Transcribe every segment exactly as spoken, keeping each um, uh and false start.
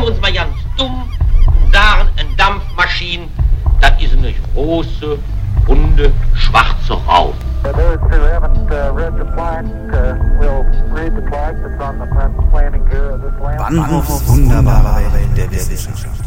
wir uns mal ganz dumm und sagen, eine Dampfmaschine, das ist eine große, runde, schwarze Raum. Wannhoffs wunderbare Welt der Wissenschaft.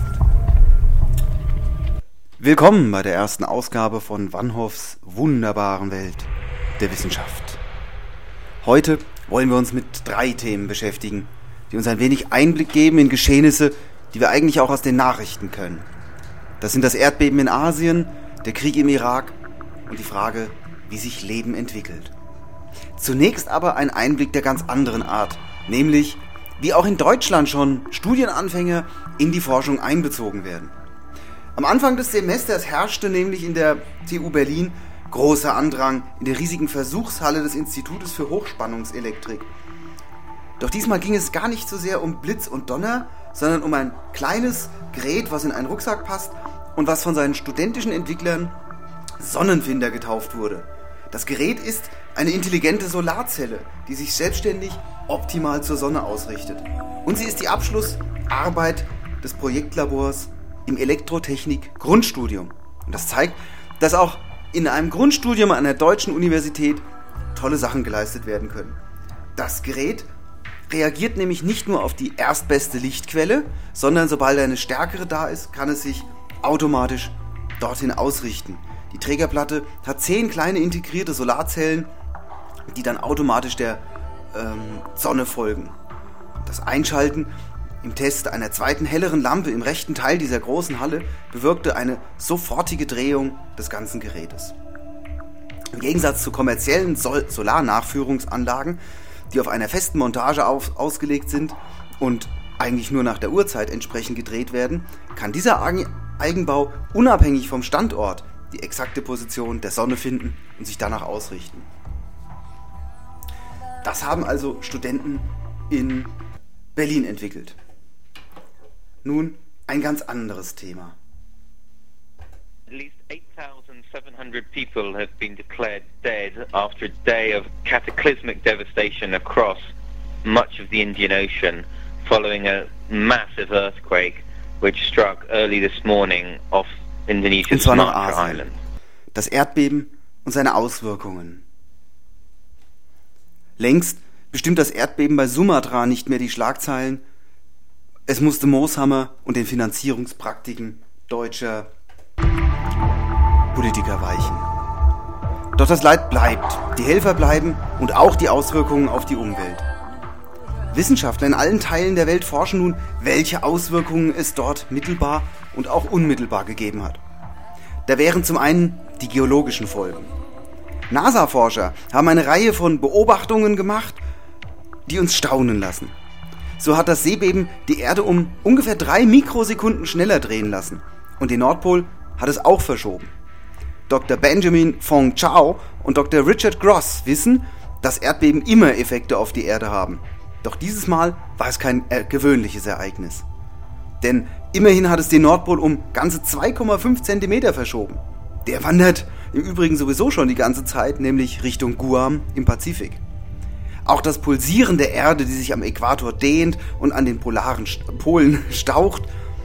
Willkommen bei der ersten Ausgabe von Wannhoffs wunderbaren Welt der Wissenschaft. Heute wollen wir uns mit drei Themen beschäftigen, die uns ein wenig Einblick geben in Geschehnisse, die wir eigentlich auch aus den Nachrichten können. Das sind das Erdbeben in Asien, der Krieg im Irak und die Frage, wie sich Leben entwickelt. Zunächst aber ein Einblick der ganz anderen Art, nämlich wie auch in Deutschland schon Studienanfänger in die Forschung einbezogen werden. Am Anfang des Semesters herrschte nämlich in der T U Berlin großer Andrang in der riesigen Versuchshalle des Institutes für Hochspannungselektrik. Doch diesmal ging es gar nicht so sehr um Blitz und Donner, sondern um ein kleines Gerät, was in einen Rucksack passt und was von seinen studentischen Entwicklern Sonnenfinder getauft wurde. Das Gerät ist eine intelligente Solarzelle, die sich selbstständig optimal zur Sonne ausrichtet. Und sie ist die Abschlussarbeit des Projektlabors im Elektrotechnik-Grundstudium. Und das zeigt, dass auch in einem Grundstudium an einer deutschen Universität tolle Sachen geleistet werden können. Das Gerät reagiert nämlich nicht nur auf die erstbeste Lichtquelle, sondern sobald eine stärkere da ist, kann es sich automatisch dorthin ausrichten. Die Trägerplatte hat zehn kleine integrierte Solarzellen, die dann automatisch der ähm, Sonne folgen. Das Einschalten im Test einer zweiten helleren Lampe im rechten Teil dieser großen Halle bewirkte eine sofortige Drehung des ganzen Gerätes. Im Gegensatz zu kommerziellen Sol- Solarnachführungsanlagen, die auf einer festen Montage auf, ausgelegt sind und eigentlich nur nach der Uhrzeit entsprechend gedreht werden, kann dieser Eigenbau unabhängig vom Standort die exakte Position der Sonne finden und sich danach ausrichten. Das haben also Studenten in Berlin entwickelt. Nun ein ganz anderes Thema. At least eight thousand seven hundred people have been declared dead after a day of cataclysmic devastation across much of the Indian Ocean following a massive earthquake which struck early this morning off Indonesia's Sumatra Island. Das Erdbeben und seine Auswirkungen. Längst bestimmt das Erdbeben bei Sumatra nicht mehr die Schlagzeilen. Es musste Mooshammer und den Finanzierungspraktiken deutscher Politiker weichen. Doch das Leid bleibt, die Helfer bleiben und auch die Auswirkungen auf die Umwelt. Wissenschaftler in allen Teilen der Welt forschen nun, welche Auswirkungen es dort mittelbar und auch unmittelbar gegeben hat. Da wären zum einen die geologischen Folgen. NASA-Forscher haben eine Reihe von Beobachtungen gemacht, die uns staunen lassen. So hat das Seebeben die Erde um ungefähr drei Mikrosekunden schneller drehen lassen und den Nordpol hat es auch verschoben. Doktor Benjamin Fong Chao und Doktor Richard Gross wissen, dass Erdbeben immer Effekte auf die Erde haben. Doch dieses Mal war es kein äh, gewöhnliches Ereignis. Denn immerhin hat es den Nordpol um ganze zwei Komma fünf Zentimeter verschoben. Der wandert im Übrigen sowieso schon die ganze Zeit, nämlich Richtung Guam im Pazifik. Auch das Pulsieren der Erde, die sich am Äquator dehnt und an den polaren Polen staucht,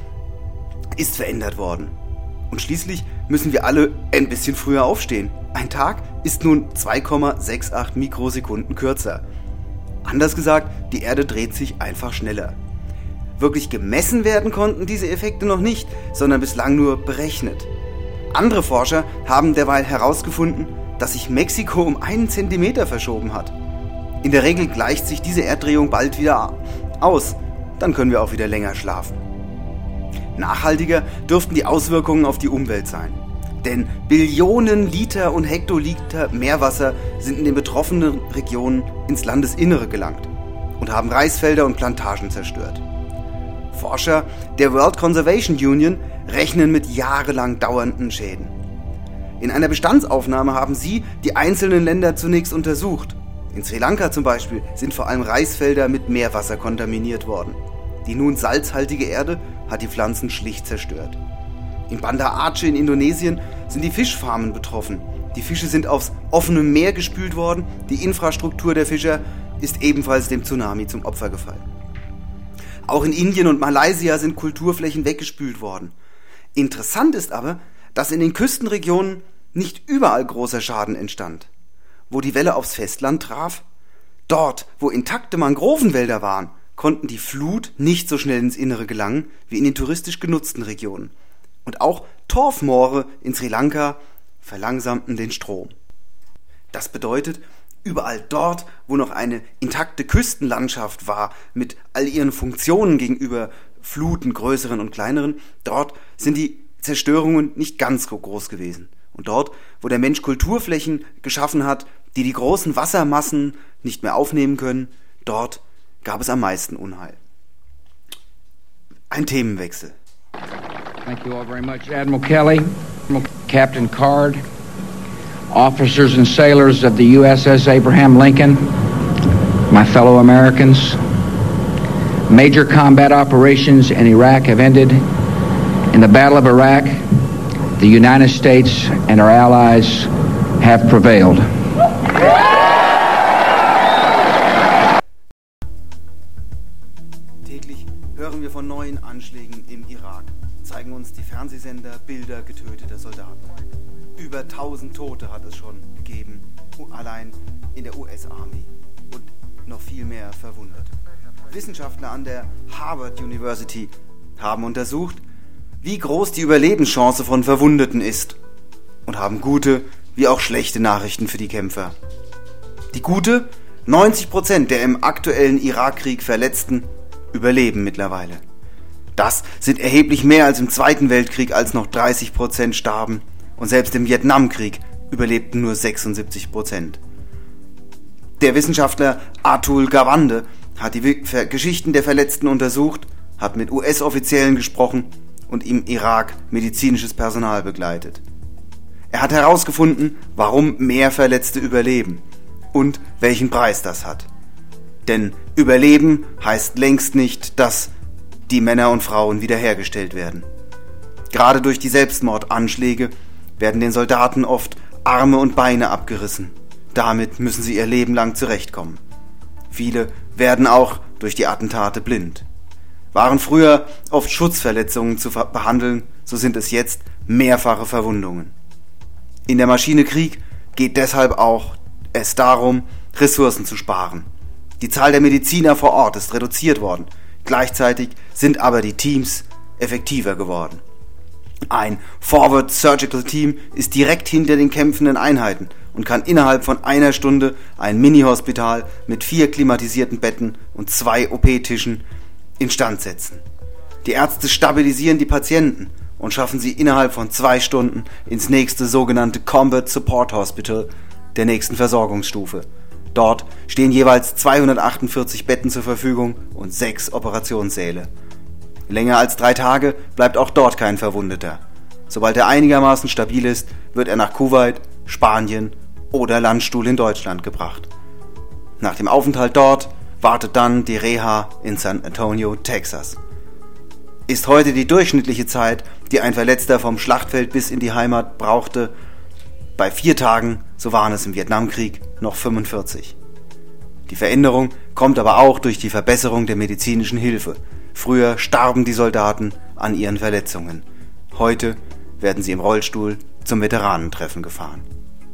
ist verändert worden. Und schließlich müssen wir alle ein bisschen früher aufstehen. Ein Tag ist nun zwei Komma achtundsiebzig Mikrosekunden kürzer. Anders gesagt, die Erde dreht sich einfach schneller. Wirklich gemessen werden konnten diese Effekte noch nicht, sondern bislang nur berechnet. Andere Forscher haben derweil herausgefunden, dass sich Mexiko um einen Zentimeter verschoben hat. In der Regel gleicht sich diese Erddrehung bald wieder aus, dann können wir auch wieder länger schlafen. Nachhaltiger dürften die Auswirkungen auf die Umwelt sein. Denn Billionen Liter und Hektoliter Meerwasser sind in den betroffenen Regionen ins Landesinnere gelangt und haben Reisfelder und Plantagen zerstört. Forscher der World Conservation Union rechnen mit jahrelang dauernden Schäden. In einer Bestandsaufnahme haben sie die einzelnen Länder zunächst untersucht. In Sri Lanka zum Beispiel sind vor allem Reisfelder mit Meerwasser kontaminiert worden. Die nun salzhaltige Erde hat die Pflanzen schlicht zerstört. In Banda Aceh in Indonesien sind die Fischfarmen betroffen. Die Fische sind aufs offene Meer gespült worden. Die Infrastruktur der Fischer ist ebenfalls dem Tsunami zum Opfer gefallen. Auch in Indien und Malaysia sind Kulturflächen weggespült worden. Interessant ist aber, dass in den Küstenregionen nicht überall großer Schaden entstand. Wo die Welle aufs Festland traf, dort, wo intakte Mangrovenwälder waren, konnten die Flut nicht so schnell ins Innere gelangen wie in den touristisch genutzten Regionen. Und auch Torfmoore in Sri Lanka verlangsamten den Strom. Das bedeutet, überall dort, wo noch eine intakte Küstenlandschaft war, mit all ihren Funktionen gegenüber Fluten, größeren und kleineren, dort sind die Zerstörungen nicht ganz so groß gewesen. Und dort, wo der Mensch Kulturflächen geschaffen hat, die die großen Wassermassen nicht mehr aufnehmen können, dort gab es am meisten Unheil. Ein Themenwechsel. Thank you all very much, Admiral Kelly, Captain Card, officers and sailors of the U S S Abraham Lincoln, my fellow Americans. Major combat operations in Iraq have ended. In the Battle of Iraq, the United States and our allies have prevailed. Täglich hören wir von neuen Anschlägen im Irak, zeigen uns die Fernsehsender Bilder getöteter Soldaten. Über tausend Tote hat es schon gegeben, allein in der U S-Army und noch viel mehr Verwundete. Wissenschaftler an der Harvard University haben untersucht, wie groß die Überlebenschance von Verwundeten ist und haben gute wie auch schlechte Nachrichten für die Kämpfer. Die gute, neunzig Prozent der im aktuellen Irakkrieg Verletzten überleben mittlerweile. Das sind erheblich mehr als im Zweiten Weltkrieg, als noch dreißig Prozent starben, und selbst im Vietnamkrieg überlebten nur sechsundsiebzig Prozent. Der Wissenschaftler Atul Gawande hat die Geschichten der Verletzten untersucht, hat mit U S-Offiziellen gesprochen und im Irak medizinisches Personal begleitet. Er hat herausgefunden, warum mehr Verletzte überleben und welchen Preis das hat. Denn Überleben heißt längst nicht, dass die Männer und Frauen wiederhergestellt werden. Gerade durch die Selbstmordanschläge werden den Soldaten oft Arme und Beine abgerissen. Damit müssen sie ihr Leben lang zurechtkommen. Viele werden auch durch die Attentate blind. Waren früher oft Schutzverletzungen zu behandeln, so sind es jetzt mehrfache Verwundungen. In der Maschine Krieg geht deshalb auch es darum, Ressourcen zu sparen. Die Zahl der Mediziner vor Ort ist reduziert worden. Gleichzeitig sind aber die Teams effektiver geworden. Ein Forward Surgical Team ist direkt hinter den kämpfenden Einheiten und kann innerhalb von einer Stunde ein Mini-Hospital mit vier klimatisierten Betten und zwei O P-Tischen instand setzen. Die Ärzte stabilisieren die Patienten und schaffen sie innerhalb von zwei Stunden ins nächste sogenannte Combat Support Hospital der nächsten Versorgungsstufe. Dort stehen jeweils zweihundertachtundvierzig Betten zur Verfügung und sechs Operationssäle. Länger als drei Tage bleibt auch dort kein Verwundeter. Sobald er einigermaßen stabil ist, wird er nach Kuwait, Spanien oder Landstuhl in Deutschland gebracht. Nach dem Aufenthalt dort wartet dann die Reha in San Antonio, Texas. Ist heute die durchschnittliche Zeit, die ein Verletzter vom Schlachtfeld bis in die Heimat brauchte, bei vier Tagen, so waren es im Vietnamkrieg, noch fünfundvierzig. Die Veränderung kommt aber auch durch die Verbesserung der medizinischen Hilfe. Früher starben die Soldaten an ihren Verletzungen. Heute werden sie im Rollstuhl zum Veteranentreffen gefahren.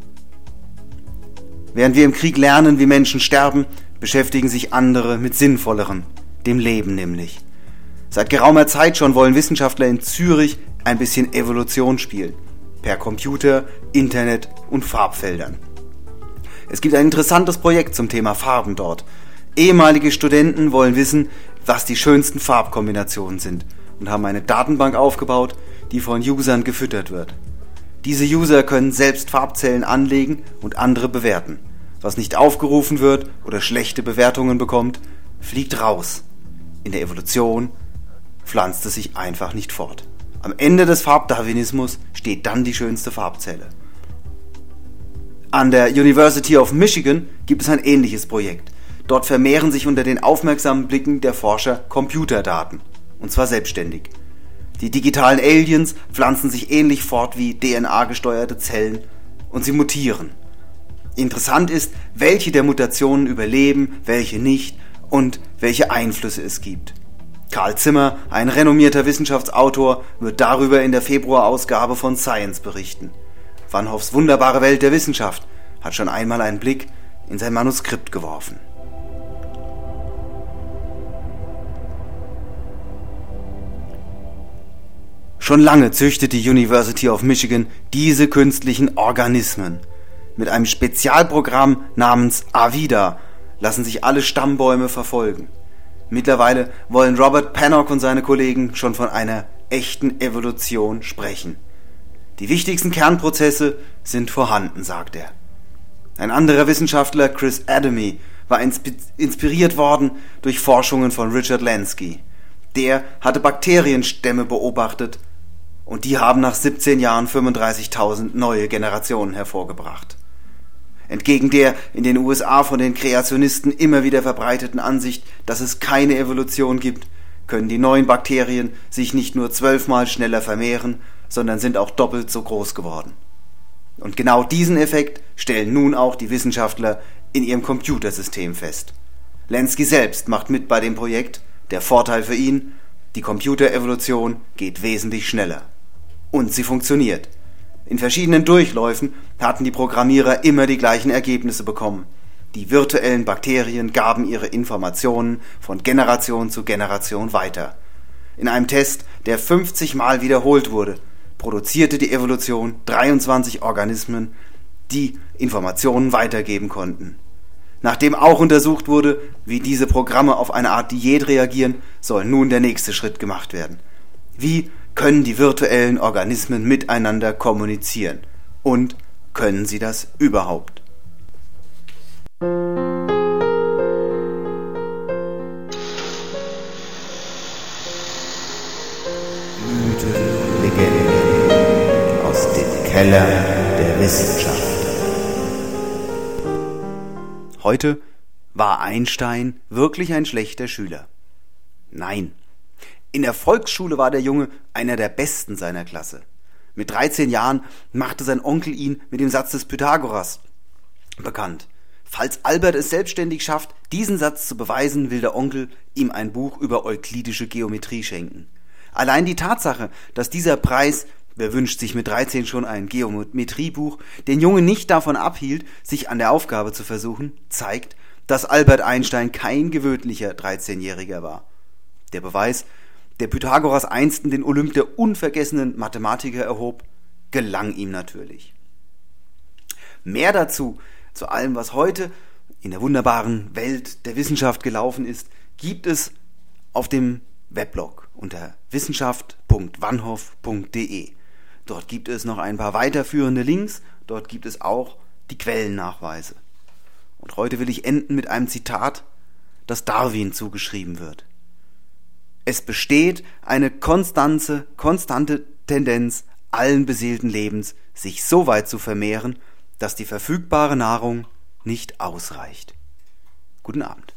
Während wir im Krieg lernen, wie Menschen sterben, beschäftigen sich andere mit Sinnvollerem, dem Leben nämlich. Seit geraumer Zeit schon wollen Wissenschaftler in Zürich ein bisschen Evolution spielen. Per Computer, Internet und Farbfeldern. Es gibt ein interessantes Projekt zum Thema Farben dort. Ehemalige Studenten wollen wissen, was die schönsten Farbkombinationen sind und haben eine Datenbank aufgebaut, die von Usern gefüttert wird. Diese User können selbst Farbzellen anlegen und andere bewerten. Was nicht aufgerufen wird oder schlechte Bewertungen bekommt, fliegt raus. In der Evolution pflanzt es sich einfach nicht fort. Am Ende des Farbdarwinismus steht dann die schönste Farbzelle. An der University of Michigan gibt es ein ähnliches Projekt. Dort vermehren sich unter den aufmerksamen Blicken der Forscher Computerdaten, und zwar selbstständig. Die digitalen Aliens pflanzen sich ähnlich fort wie D N A-gesteuerte Zellen und sie mutieren. Interessant ist, welche der Mutationen überleben, welche nicht und welche Einflüsse es gibt. Karl Zimmer, ein renommierter Wissenschaftsautor, wird darüber in der Februarausgabe von Science berichten. Van't Hoffs wunderbare Welt der Wissenschaft hat schon einmal einen Blick in sein Manuskript geworfen. Schon lange züchtet die University of Michigan diese künstlichen Organismen. Mit einem Spezialprogramm namens AVIDA lassen sich alle Stammbäume verfolgen. Mittlerweile wollen Robert Pennock und seine Kollegen schon von einer echten Evolution sprechen. Die wichtigsten Kernprozesse sind vorhanden, sagt er. Ein anderer Wissenschaftler, Chris Adamy, war inspiriert worden durch Forschungen von Richard Lansky. Der hatte Bakterienstämme beobachtet und die haben nach siebzehn Jahren fünfunddreißigtausend neue Generationen hervorgebracht. Entgegen der in den U S A von den Kreationisten immer wieder verbreiteten Ansicht, dass es keine Evolution gibt, können die neuen Bakterien sich nicht nur zwölfmal schneller vermehren, sondern sind auch doppelt so groß geworden. Und genau diesen Effekt stellen nun auch die Wissenschaftler in ihrem Computersystem fest. Lansky selbst macht mit bei dem Projekt. Der Vorteil für ihn: die Computerevolution geht wesentlich schneller. Und sie funktioniert. In verschiedenen Durchläufen hatten die Programmierer immer die gleichen Ergebnisse bekommen. Die virtuellen Bakterien gaben ihre Informationen von Generation zu Generation weiter. In einem Test, der fünfzig Mal wiederholt wurde, produzierte die Evolution dreiundzwanzig Organismen, die Informationen weitergeben konnten. Nachdem auch untersucht wurde, wie diese Programme auf eine Art Diät reagieren, soll nun der nächste Schritt gemacht werden. Wie können die virtuellen Organismen miteinander kommunizieren? Und können sie das überhaupt? Mythen und Legenden aus dem Keller der Wissenschaft. Heute: war Einstein wirklich ein schlechter Schüler? Nein. In der Volksschule war der Junge einer der Besten seiner Klasse. Mit dreizehn Jahren machte sein Onkel ihn mit dem Satz des Pythagoras bekannt. Falls Albert es selbstständig schafft, diesen Satz zu beweisen, will der Onkel ihm ein Buch über euklidische Geometrie schenken. Allein die Tatsache, dass dieser Preis, wer wünscht sich mit dreizehn schon ein Geometriebuch, den Jungen nicht davon abhielt, sich an der Aufgabe zu versuchen, zeigt, dass Albert Einstein kein gewöhnlicher dreizehnjähriger war. Der Beweis, der Pythagoras einst in den Olymp der unvergessenen Mathematiker erhob, gelang ihm natürlich. Mehr dazu, zu allem, was heute in der wunderbaren Welt der Wissenschaft gelaufen ist, gibt es auf dem Weblog unter wissenschaft punkt vanhoff punkt de. Dort gibt es noch ein paar weiterführende Links, dort gibt es auch die Quellennachweise. Und heute will ich enden mit einem Zitat, das Darwin zugeschrieben wird. Es besteht eine konstante, konstante Tendenz allen beseelten Lebens, sich so weit zu vermehren, dass die verfügbare Nahrung nicht ausreicht. Guten Abend.